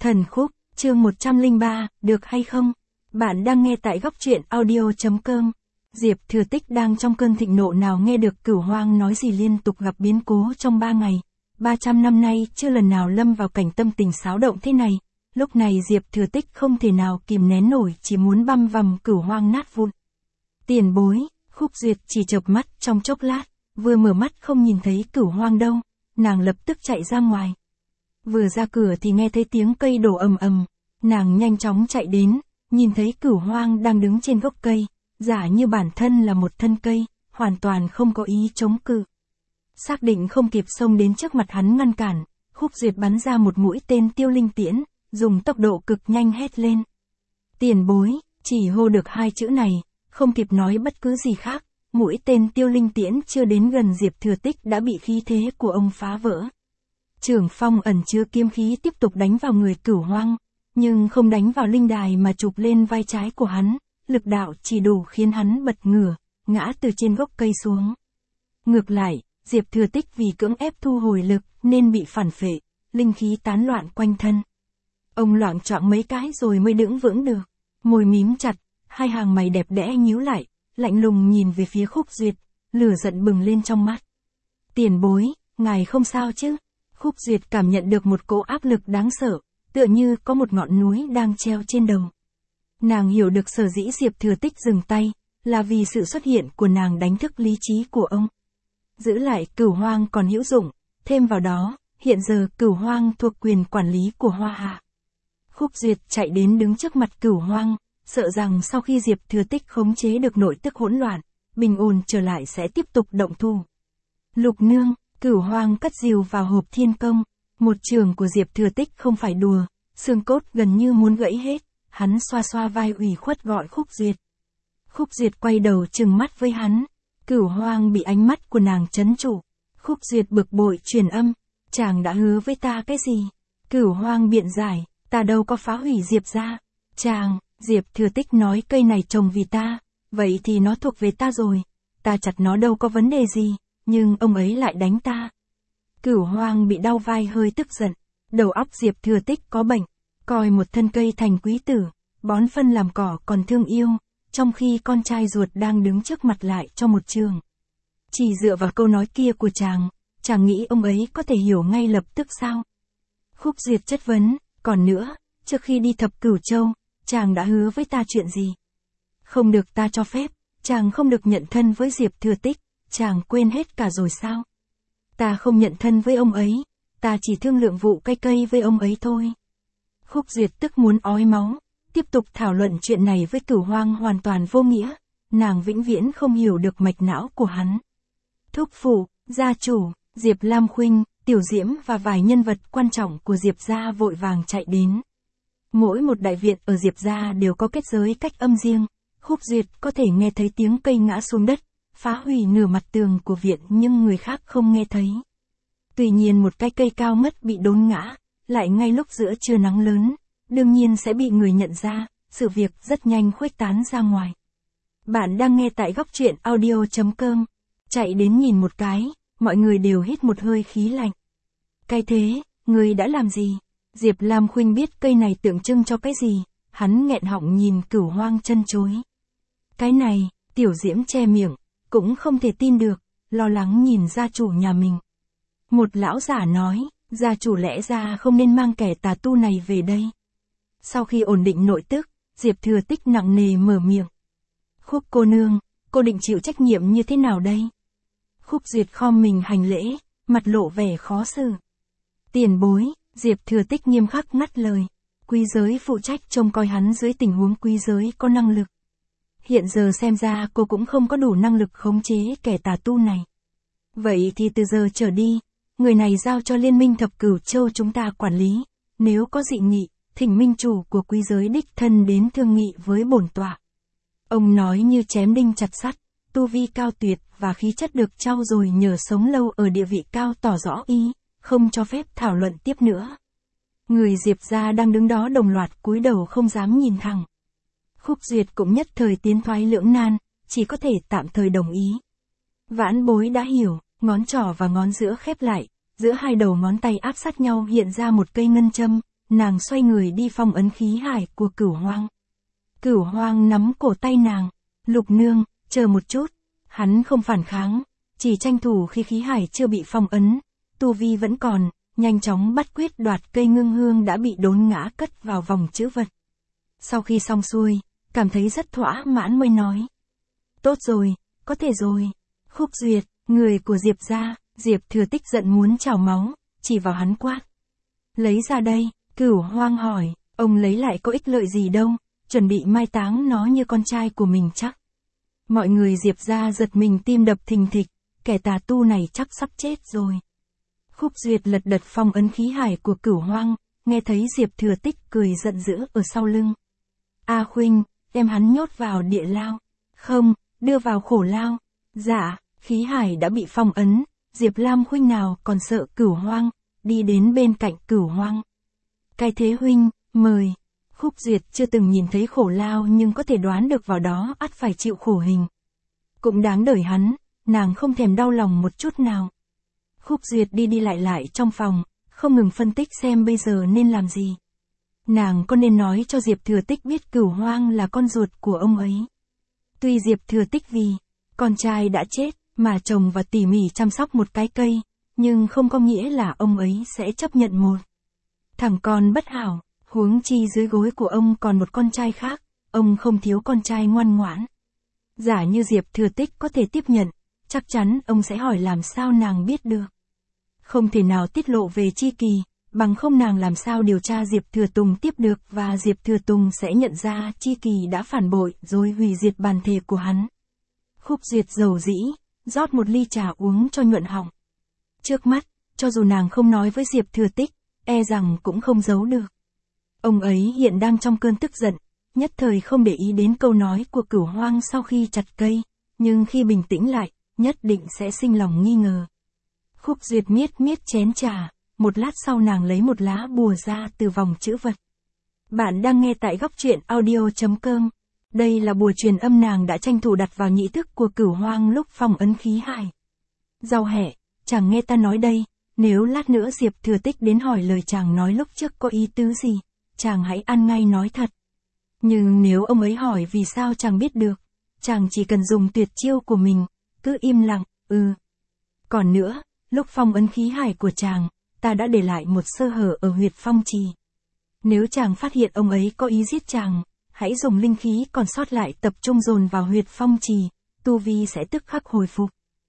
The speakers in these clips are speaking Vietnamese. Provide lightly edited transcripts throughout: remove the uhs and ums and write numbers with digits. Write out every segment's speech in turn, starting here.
Thần khúc, chương 103, được hay không? Bạn đang nghe tại góc truyện audio.com. Diệp Thừa Tích đang trong cơn thịnh nộ nào nghe được Cửu Hoang nói gì liên tục gặp biến cố trong 3 ngày. 300 năm nay chưa lần nào lâm vào cảnh tâm tình xáo động thế này. Lúc này Diệp Thừa Tích không thể nào kìm nén nổi, chỉ muốn băm vằm Cửu Hoang nát vụn. Tiền bối, Khúc Duyệt chỉ chợp mắt trong chốc lát, vừa mở mắt không nhìn thấy Cửu Hoang đâu, nàng lập tức chạy ra ngoài. Vừa ra cửa thì nghe thấy tiếng cây đổ ầm ầm, nàng nhanh chóng chạy đến, nhìn thấy Cửu Hoang đang đứng trên gốc cây, giả như bản thân là một thân cây, hoàn toàn không có ý chống cự. Xác định không kịp xông đến trước mặt hắn ngăn cản, Khúc Duyệt bắn ra một mũi tên tiêu linh tiễn, dùng tốc độ cực nhanh hét lên. Tiền bối, chỉ hô được 2 chữ này, không kịp nói bất cứ gì khác, mũi tên tiêu linh tiễn chưa đến gần Diệp Thừa Tích đã bị khí thế của ông phá vỡ. Trường phong ẩn chứa kiếm khí tiếp tục đánh vào người Cửu Hoang, nhưng không đánh vào linh đài mà chụp lên vai trái của hắn, lực đạo chỉ đủ khiến hắn bật ngửa, ngã từ trên gốc cây xuống. Ngược lại, Diệp Thừa Tích vì cưỡng ép thu hồi lực nên bị phản phệ, linh khí tán loạn quanh thân. Ông loạng choạng mấy cái rồi mới đứng vững được, môi mím chặt, hai hàng mày đẹp đẽ nhíu lại, lạnh lùng nhìn về phía Khúc Duyệt, lửa giận bừng lên trong mắt. Tiền bối, ngài không sao chứ? Khúc Duyệt cảm nhận được một cỗ áp lực đáng sợ, tựa như có một ngọn núi đang treo trên đầu. Nàng hiểu được sở dĩ Diệp Thừa Tích dừng tay, là vì sự xuất hiện của nàng đánh thức lý trí của ông. Giữ lại Cửu Hoang còn hữu dụng, thêm vào đó, hiện giờ Cửu Hoang thuộc quyền quản lý của Hoa Hạ. Khúc Duyệt chạy đến đứng trước mặt Cửu Hoang, sợ rằng sau khi Diệp Thừa Tích khống chế được nội tức hỗn loạn, bình ổn trở lại sẽ tiếp tục động thủ. Lục nương, Cửu Hoang cất rìu vào hộp thiên công, một trường của Diệp Thừa Tích không phải đùa, xương cốt gần như muốn gãy hết, hắn xoa xoa vai ủy khuất gọi Khúc Duyệt. Khúc Duyệt quay đầu trừng mắt với hắn, Cửu Hoang bị ánh mắt của nàng trấn trụ. Khúc Duyệt bực bội truyền âm, chàng đã hứa với ta cái gì? Cửu Hoang biện giải, ta đâu có phá hủy Diệp gia. Chàng, Diệp Thừa Tích nói cây này trồng vì ta, vậy thì nó thuộc về ta rồi, ta chặt nó đâu có vấn đề gì, nhưng ông ấy lại đánh ta. Cửu Hoang bị đau vai hơi tức giận, đầu óc Diệp Thừa Tích có bệnh, coi một thân cây thành quý tử, bón phân làm cỏ còn thương yêu, trong khi con trai ruột đang đứng trước mặt lại cho một trường. Chỉ dựa vào câu nói kia của chàng nghĩ ông ấy có thể hiểu ngay lập tức sao? Khúc Duyệt chất vấn, còn nữa, trước khi đi Thập Cửu Châu, chàng đã hứa với ta chuyện gì? Không được ta cho phép, chàng không được nhận thân với Diệp Thừa Tích, chàng quên hết cả rồi sao? Ta không nhận thân với ông ấy, ta chỉ thương lượng vụ cây với ông ấy thôi. Khúc Duyệt tức muốn ói máu, tiếp tục thảo luận chuyện này với Cửu Hoang hoàn toàn vô nghĩa, nàng vĩnh viễn không hiểu được mạch não của hắn. Thúc phụ, gia chủ, Diệp Lam Khuynh, Tiểu Diễm và vài nhân vật quan trọng của Diệp gia vội vàng chạy đến. Mỗi một đại viện ở Diệp gia đều có kết giới cách âm riêng, Khúc Duyệt có thể nghe thấy tiếng cây ngã xuống đất, phá hủy nửa mặt tường của viện nhưng người khác không nghe thấy. Tuy nhiên một cái cây cao ngất bị đốn ngã, lại ngay lúc giữa trưa nắng lớn, đương nhiên sẽ bị người nhận ra, sự việc rất nhanh khuếch tán ra ngoài. Bạn đang nghe tại góc truyện audio.com, chạy đến nhìn một cái, mọi người đều hít một hơi khí lạnh. Cái thế, người đã làm gì? Diệp Lam Khuynh biết cây này tượng trưng cho cái gì, hắn nghẹn họng nhìn Cửu Hoang chân chối. Cái này, Tiểu Diễm che miệng, cũng không thể tin được, lo lắng nhìn gia chủ nhà mình. Một lão giả nói, gia chủ lẽ ra không nên mang kẻ tà tu này về đây. Sau khi ổn định nội tức, Diệp Thừa Tích nặng nề mở miệng. Khúc cô nương, cô định chịu trách nhiệm như thế nào đây? Khúc Duyệt khom mình hành lễ, mặt lộ vẻ khó xử. Tiền bối, Diệp Thừa Tích nghiêm khắc ngắt lời. Quý giới phụ trách trông coi hắn dưới tình huống quý giới có năng lực. Hiện giờ xem ra cô cũng không có đủ năng lực khống chế kẻ tà tu này. Vậy thì từ giờ trở đi, người này giao cho Liên minh Thập Cửu Châu chúng ta quản lý. Nếu có dị nghị, thỉnh minh chủ của quý giới đích thân đến thương nghị với bổn tọa. Ông nói như chém đinh chặt sắt, tu vi cao tuyệt và khí chất được trau dồi nhờ sống lâu ở địa vị cao tỏ rõ ý, không cho phép thảo luận tiếp nữa. Người Diệp gia đang đứng đó đồng loạt cúi đầu không dám nhìn thẳng. Khúc Duyệt cũng nhất thời tiến thoái lưỡng nan, chỉ có thể tạm thời đồng ý. Vãn bối đã hiểu, ngón trỏ và ngón giữa khép lại, giữa hai đầu ngón tay áp sát nhau hiện ra một cây ngân châm, nàng xoay người đi phong ấn khí hải của Cửu Hoang. Cửu Hoang nắm cổ tay nàng, Lục nương, chờ một chút. Hắn không phản kháng, chỉ tranh thủ khi khí hải chưa bị phong ấn, tu vi vẫn còn, nhanh chóng bắt quyết đoạt cây ngưng hương đã bị đốn ngã cất vào vòng chữ vật. Sau khi xong xuôi, cảm thấy rất thỏa mãn mới nói. Tốt rồi, có thể rồi. Khúc Duyệt, người của Diệp gia. Diệp Thừa Tích giận muốn trào máu, chỉ vào hắn quát. Lấy ra đây, Cửu Hoang hỏi, ông lấy lại có ích lợi gì đâu, chuẩn bị mai táng nó như con trai của mình chắc. Mọi người Diệp gia giật mình tim đập thình thịch, kẻ tà tu này chắc sắp chết rồi. Khúc Duyệt lật đật phong ấn khí hải của Cửu Hoang, nghe thấy Diệp Thừa Tích cười giận dữ ở sau lưng. A Khuynh, đem hắn nhốt vào địa lao. Không, đưa vào khổ lao. Dạ, khí hải đã bị phong ấn, Diệp Lam Khuynh nào còn sợ Cửu Hoang, đi đến bên cạnh Cửu Hoang. Cái thế huynh, mời. Khúc Duyệt chưa từng nhìn thấy khổ lao nhưng có thể đoán được vào đó ắt phải chịu khổ hình. Cũng đáng đời hắn, nàng không thèm đau lòng một chút nào. Khúc Duyệt đi đi lại trong phòng, không ngừng phân tích xem bây giờ nên làm gì. Nàng có nên nói cho Diệp Thừa Tích biết Cửu Hoang là con ruột của ông ấy. Tuy Diệp Thừa Tích vì con trai đã chết mà trồng và tỉ mỉ chăm sóc một cái cây, nhưng không có nghĩa là ông ấy sẽ chấp nhận một thằng con bất hảo, huống chi dưới gối của ông còn một con trai khác, ông không thiếu con trai ngoan ngoãn. Giả như Diệp Thừa Tích có thể tiếp nhận, chắc chắn ông sẽ hỏi làm sao nàng biết được. Không thể nào tiết lộ về chi kỳ, bằng không nàng làm sao điều tra Diệp Thừa Tùng tiếp được và Diệp Thừa Tùng sẽ nhận ra chi kỳ đã phản bội rồi hủy diệt bản thể của hắn. Khúc Duyệt dầu dĩ, rót một ly trà uống cho nhuận họng. Trước mắt, cho dù nàng không nói với Diệp Thừa Tích, e rằng cũng không giấu được. Ông ấy hiện đang trong cơn tức giận, nhất thời không để ý đến câu nói của Cửu Hoang sau khi chặt cây, nhưng khi bình tĩnh lại, nhất định sẽ sinh lòng nghi ngờ. Khúc Duyệt miết chén trà, một lát sau nàng lấy một lá bùa ra từ vòng chữ vật. Bạn đang nghe tại góc truyện audio.com. Đây là bùa truyền âm nàng đã tranh thủ đặt vào nhị thức của Cửu Hoang lúc phong ấn khí hải. Rau hẹ, chàng nghe ta nói đây, nếu lát nữa Diệp Thừa Tích đến hỏi lời chàng nói lúc trước có ý tứ gì, chàng hãy ăn ngay nói thật. Nhưng nếu ông ấy hỏi vì sao chàng biết được, chàng chỉ cần dùng tuyệt chiêu của mình, cứ im lặng, Còn nữa, lúc phong ấn khí hải của chàng, ta đã để lại một sơ hở ở huyệt phong trì. Nếu chàng phát hiện ông ấy có ý giết chàng, hãy dùng linh khí còn sót lại tập trung dồn vào huyệt phong trì, tu vi sẽ tức khắc hồi phục.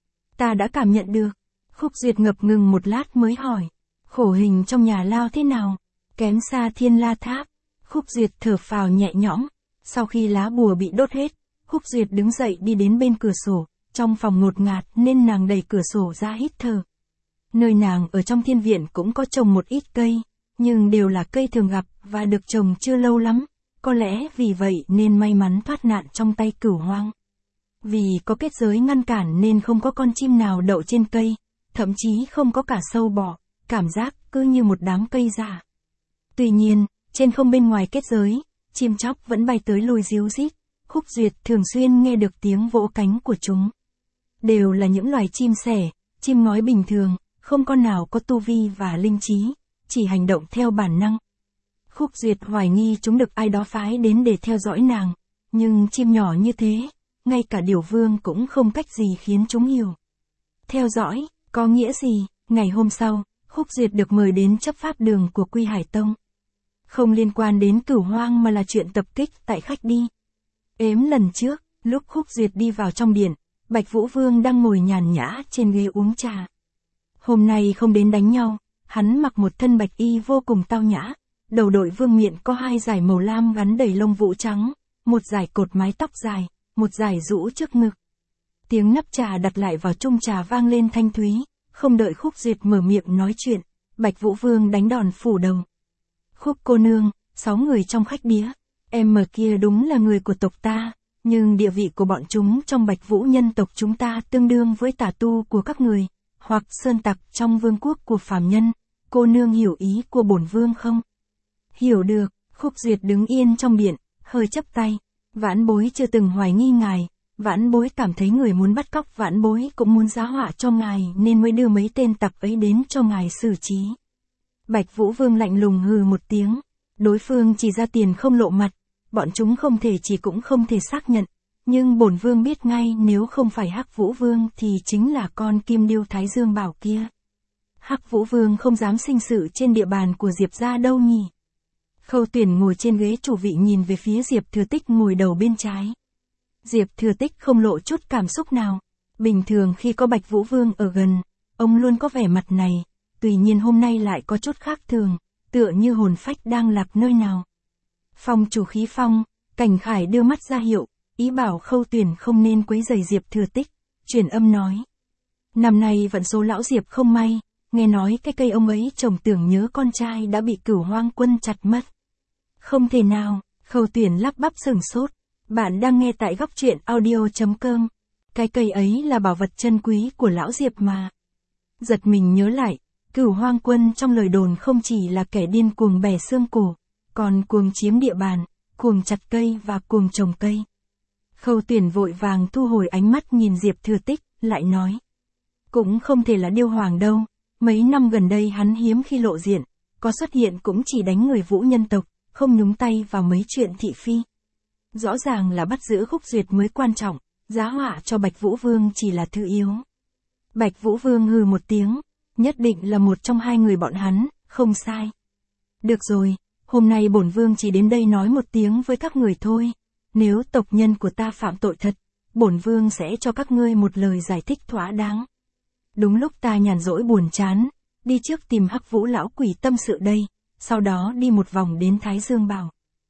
Ta đã cảm nhận được. Khúc Duyệt ngập ngừng một lát mới hỏi. Khổ hình trong nhà lao thế nào? Kém xa Thiên La Tháp. Khúc Duyệt thở phào nhẹ nhõm. Sau khi lá bùa bị đốt hết, Khúc Duyệt đứng dậy đi đến bên cửa sổ. Trong phòng ngột ngạt nên nàng đẩy cửa sổ ra hít thở. Nơi nàng ở trong thiên viện cũng có trồng một ít cây, nhưng đều là cây thường gặp và được trồng chưa lâu lắm. Có lẽ vì vậy nên may mắn thoát nạn trong tay Cửu Hoang. Vì có kết giới ngăn cản nên không có con chim nào đậu trên cây, thậm chí không có cả sâu bọ, cảm giác cứ như một đám cây già. Tuy nhiên, trên không bên ngoài kết giới, chim chóc vẫn bay tới lui ríu rít. Khúc Duyệt thường xuyên nghe được tiếng vỗ cánh của chúng. Đều là những loài chim sẻ, chim ngói bình thường, không con nào có tu vi và linh trí, chỉ hành động theo bản năng. Khúc Duyệt hoài nghi chúng được ai đó phái đến để theo dõi nàng, nhưng chim nhỏ như thế, ngay cả Điểu Vương cũng không cách gì khiến chúng hiểu. Theo dõi, có nghĩa gì? Ngày hôm sau, Khúc Duyệt được mời đến chấp pháp đường của Quy Hải Tông. Không liên quan đến Cửu Hoang mà là chuyện tập kích tại khách đi. Lần trước, lúc Khúc Duyệt đi vào trong điện, Bạch Vũ Vương đang ngồi nhàn nhã trên ghế uống trà. Hôm nay không đến đánh nhau, hắn mặc một thân bạch y vô cùng tao nhã. Đầu đội vương miện có 2 dải màu lam gắn đầy lông vũ trắng, một dải cột mái tóc dài, một dải rũ trước ngực. Tiếng nắp trà đặt lại vào chung trà vang lên thanh thúy, không đợi Khúc Duyệt mở miệng nói chuyện, Bạch Vũ Vương đánh đòn phủ đầu. Khúc cô nương, 6 người trong khách điếm, em mở kia đúng là người của tộc ta, nhưng địa vị của bọn chúng trong Bạch Vũ nhân tộc chúng ta tương đương với tà tu của các người, hoặc sơn tặc trong vương quốc của phàm nhân, cô nương hiểu ý của bổn vương không? Hiểu được. Khúc Duyệt đứng yên trong điện, hơi chắp tay. Vãn bối chưa từng hoài nghi ngài, vãn bối cảm thấy người muốn bắt cóc vãn bối cũng muốn giá họa cho ngài nên mới đưa mấy tên tặc ấy đến cho ngài xử trí. Bạch Vũ Vương lạnh lùng hừ một tiếng. Đối phương chỉ ra tiền không lộ mặt, bọn chúng không thể chỉ cũng không thể xác nhận. Nhưng bổn vương biết ngay nếu không phải Hắc Vũ Vương thì chính là con Kim Điêu Thái Dương Bảo kia. Hắc Vũ Vương không dám sinh sự trên địa bàn của Diệp gia đâu nhỉ. Khâu Tuyển ngồi trên ghế chủ vị nhìn về phía Diệp Thừa Tích ngồi đầu bên trái. Diệp Thừa Tích không lộ chút cảm xúc nào. Bình thường khi có Bạch Vũ Vương ở gần, ông luôn có vẻ mặt này, tuy nhiên hôm nay lại có chút khác thường, tựa như hồn phách đang lạc nơi nào. Phong chủ Khí Phong, Cảnh Khải đưa mắt ra hiệu, ý bảo Khâu Tuyển không nên quấy rầy Diệp Thừa Tích, truyền âm nói. Năm nay vận số lão Diệp không may, nghe nói cái cây ông ấy trồng tưởng nhớ con trai đã bị Cửu Hoang quân chặt mất. Không thể nào, Khâu Tuyển lắp bắp sửng sốt. Bạn đang nghe tại góc truyện audio.com. Cái cây ấy là bảo vật chân quý của lão Diệp mà. Giật mình nhớ lại, Cửu Hoang quân trong lời đồn không chỉ là kẻ điên cuồng bẻ xương cổ, còn cuồng chiếm địa bàn, cuồng chặt cây và cuồng trồng cây. Khâu Tuyển vội vàng thu hồi ánh mắt nhìn Diệp Thừa Tích, lại nói. Cũng không thể là Điêu Hoàng đâu, mấy năm gần đây hắn hiếm khi lộ diện, có xuất hiện cũng chỉ đánh người Vũ nhân tộc, không nhúng tay vào mấy chuyện thị phi. Rõ ràng là bắt giữ Khúc Duyệt mới quan trọng, giá họa cho Bạch Vũ Vương chỉ là thứ yếu. Bạch Vũ Vương hừ một tiếng, nhất định là một trong hai người bọn hắn, không sai. Được rồi, hôm nay bổn vương chỉ đến đây nói một tiếng với các người thôi. Nếu tộc nhân của ta phạm tội thật, bổn vương sẽ cho các ngươi một lời giải thích thỏa đáng. Đúng lúc ta nhàn rỗi buồn chán, đi trước tìm Hắc Vũ lão quỷ tâm sự đây, sau đó đi một vòng đến Thái Dương Bảo.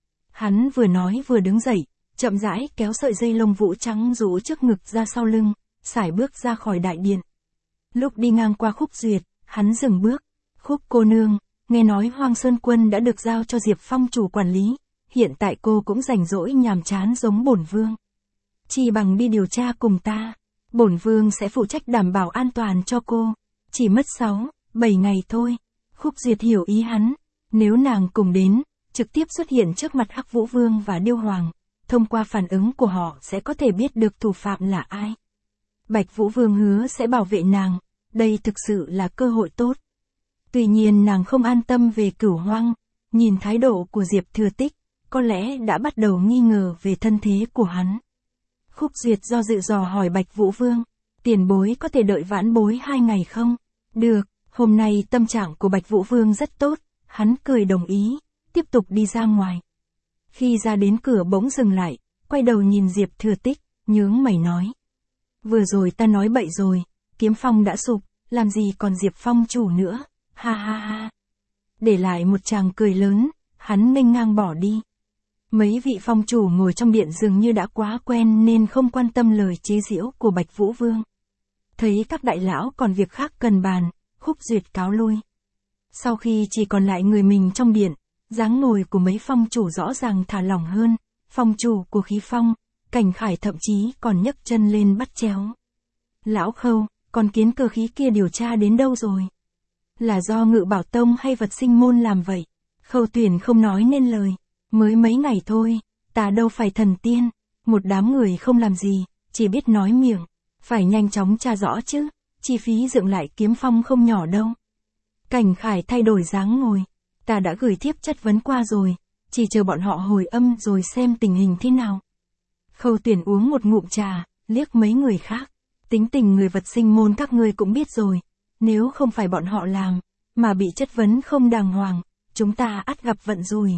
Hắn vừa nói vừa đứng dậy, chậm rãi kéo sợi dây lông vũ trắng rũ trước ngực ra sau lưng, sải bước ra khỏi đại điện. Lúc đi ngang qua Khúc Duyệt, hắn dừng bước. Khúc cô nương, nghe nói Hoang Sơn Quân đã được giao cho Diệp Phong chủ quản lý, hiện tại cô cũng rảnh rỗi nhàm chán giống bổn vương. Chỉ bằng đi điều tra cùng ta, bổn vương sẽ phụ trách đảm bảo an toàn cho cô. Chỉ mất 6-7 ngày thôi. Khúc Duyệt hiểu ý hắn, nếu nàng cùng đến, trực tiếp xuất hiện trước mặt Hắc Vũ Vương và Điêu Hoàng, thông qua phản ứng của họ sẽ có thể biết được thủ phạm là ai. Bạch Vũ Vương hứa sẽ bảo vệ nàng, đây thực sự là cơ hội tốt. Tuy nhiên nàng không an tâm về Cửu Hoang, nhìn thái độ của Diệp Thừa Tích, có lẽ đã bắt đầu nghi ngờ về thân thế của hắn. Khúc Duyệt do dự dò hỏi Bạch Vũ Vương, tiền bối có thể đợi vãn bối 2 ngày không? Được, hôm nay tâm trạng của Bạch Vũ Vương rất tốt, hắn cười đồng ý, tiếp tục đi ra ngoài. Khi ra đến cửa bỗng dừng lại, quay đầu nhìn Diệp Thừa Tích, nhướng mày nói. Vừa rồi ta nói bậy rồi, Kiếm Phong đã sụp, làm gì còn Diệp Phong chủ nữa, ha ha ha. Để lại một tràng cười lớn, hắn nghênh ngang bỏ đi. Mấy vị phong chủ ngồi trong điện dường như đã quá quen nên không quan tâm lời chế giễu của Bạch Vũ Vương. Thấy các đại lão còn việc khác cần bàn, Khúc Duyệt cáo lui. Sau khi chỉ còn lại người mình trong điện, dáng ngồi của mấy phong chủ rõ ràng thả lỏng hơn, phong chủ của Khí Phong, Cảnh Khải thậm chí còn nhấc chân lên bắt chéo. Lão Khâu, con kiến cơ khí kia điều tra đến đâu rồi? Là do Ngự Bảo Tông hay Vật Sinh Môn làm vậy? Khâu Tuyển không nói nên lời, mới mấy ngày thôi, ta đâu phải thần tiên, một đám người không làm gì, chỉ biết nói miệng, phải nhanh chóng tra rõ chứ, chi phí dựng lại Kiếm Phong không nhỏ đâu. Cảnh Khải thay đổi dáng ngồi, ta đã gửi thiếp chất vấn qua rồi, chỉ chờ bọn họ hồi âm rồi xem tình hình thế nào. Khâu Tuyển uống một ngụm trà, liếc mấy người khác, tính tình người Vật Sinh Môn các ngươi cũng biết rồi, nếu không phải bọn họ làm, mà bị chất vấn không đàng hoàng, chúng ta ắt gặp vận rủi.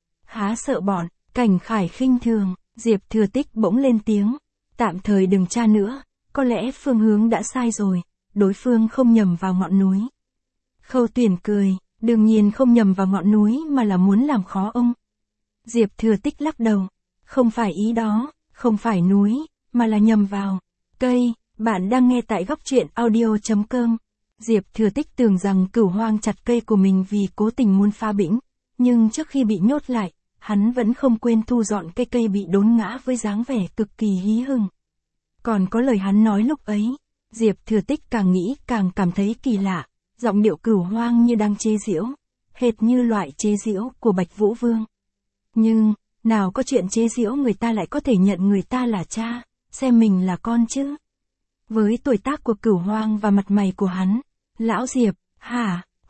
Há sợ bọn, Cảnh Khải khinh thường, Diệp Thừa Tích bỗng lên tiếng, tạm thời đừng tra nữa, có lẽ phương hướng đã sai rồi, đối phương không nhầm vào ngọn núi. Khâu Tuyển cười, đương nhiên không nhầm vào ngọn núi mà là muốn làm khó ông. Diệp Thừa Tích lắc đầu, không phải ý đó, không phải núi, mà là nhầm vào cây. Bạn đang nghe tại góc truyện audio.com. Diệp Thừa Tích tưởng rằng Cửu Hoang chặt cây của mình vì cố tình muốn phá bĩnh, nhưng trước khi bị nhốt lại, hắn vẫn không quên thu dọn cây bị đốn ngã với dáng vẻ cực kỳ hí hửng. Còn có lời hắn nói lúc ấy, Diệp Thừa Tích càng nghĩ càng cảm thấy kỳ lạ, giọng điệu Cửu Hoang như đang chế giễu, hệt như loại chế giễu của Bạch Vũ Vương. Nhưng, nào có chuyện chế giễu người ta lại có thể nhận người ta là cha, xem mình là con chứ. Với tuổi tác của Cửu Hoang và mặt mày của hắn, lão Diệp, hả,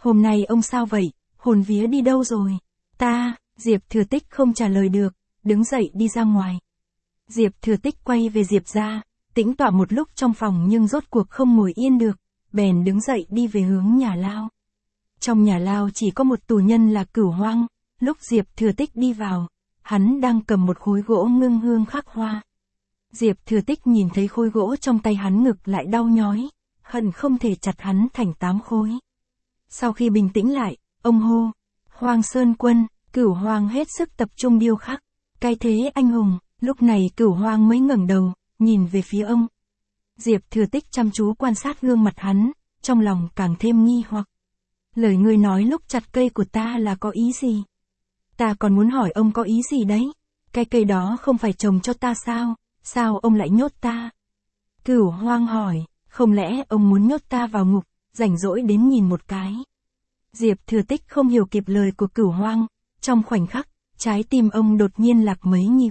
Hôm nay ông sao vậy, hồn vía đi đâu rồi? Diệp Thừa Tích không trả lời được, đứng dậy đi ra ngoài. Diệp Thừa Tích quay về Diệp gia, tĩnh tọa một lúc trong phòng nhưng rốt cuộc không ngồi yên được, bèn đứng dậy đi về hướng nhà lao. Trong nhà lao chỉ có một tù nhân là Cửu Hoang, lúc Diệp Thừa Tích đi vào, hắn đang cầm một khối gỗ ngưng hương khắc hoa. Diệp Thừa Tích nhìn thấy khối gỗ trong tay hắn ngực lại đau nhói, hận không thể chặt hắn thành 8 khối. Sau khi bình tĩnh lại, ông hô, Hoang Sơn Quân. Cửu Hoang hết sức tập trung điêu khắc, cái thế anh hùng. Lúc này Cửu Hoang mới ngẩng đầu, nhìn về phía ông. Diệp Thừa Tích chăm chú quan sát gương mặt hắn, trong lòng càng thêm nghi hoặc. Lời ngươi nói lúc chặt cây của ta là có ý gì? Ta còn muốn hỏi ông có ý gì đấy? Cái cây đó không phải trồng cho ta sao? Sao ông lại nhốt ta? Cửu Hoang hỏi, không lẽ ông muốn nhốt ta vào ngục, rảnh rỗi đến nhìn một cái? Diệp Thừa Tích không hiểu kịp lời của Cửu Hoang, trong khoảnh khắc, trái tim ông đột nhiên lạc mấy nhịp.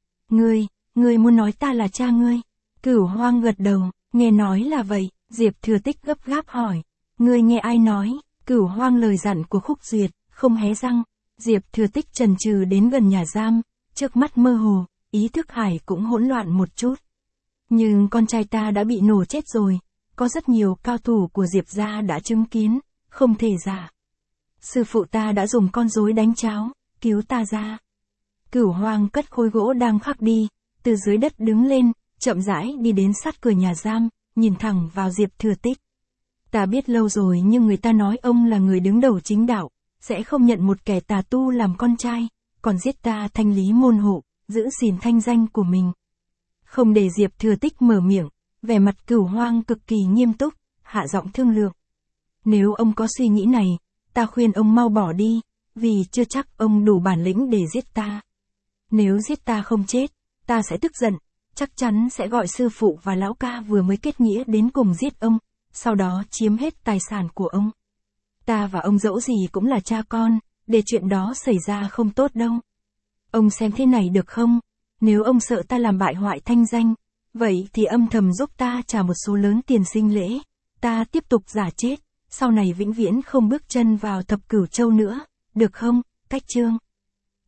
Ngươi muốn nói ta là cha ngươi? Cửu Hoang gật đầu, nghe nói là vậy. Diệp Thừa Tích gấp gáp hỏi, ngươi nghe ai nói? Cửu Hoang lời dặn của Khúc Duyệt, không hé răng. Diệp Thừa Tích chần chừ đến gần nhà giam, trước mắt mơ hồ, ý thức hải cũng hỗn loạn một chút. Nhưng con trai ta đã bị nổ chết rồi, có rất nhiều cao thủ của Diệp gia đã chứng kiến, không thể giả. Sư phụ ta đã dùng con rối đánh cháo, cứu ta ra. Cửu Hoang cất khối gỗ đang khắc đi, từ dưới đất đứng lên, chậm rãi đi đến sát cửa nhà giam, nhìn thẳng vào Diệp Thừa Tích. Ta biết lâu rồi nhưng người ta nói ông là người đứng đầu chính đạo, sẽ không nhận một kẻ tà tu làm con trai, còn giết ta thanh lý môn hộ, giữ gìn thanh danh của mình. Không để Diệp Thừa Tích mở miệng, vẻ mặt Cửu Hoang cực kỳ nghiêm túc, hạ giọng thương lượng. Nếu ông có suy nghĩ này, ta khuyên ông mau bỏ đi, vì chưa chắc ông đủ bản lĩnh để giết ta. Nếu giết ta không chết, ta sẽ tức giận, chắc chắn sẽ gọi sư phụ và lão ca vừa mới kết nghĩa đến cùng giết ông, sau đó chiếm hết tài sản của ông. Ta và ông dẫu gì cũng là cha con, để chuyện đó xảy ra không tốt đâu. Ông xem thế này được không? Nếu ông sợ ta làm bại hoại thanh danh, vậy thì âm thầm giúp ta trả một số lớn tiền sinh lễ, ta tiếp tục giả chết, sau này vĩnh viễn không bước chân vào Thập Cửu Châu nữa, được không? Cách chương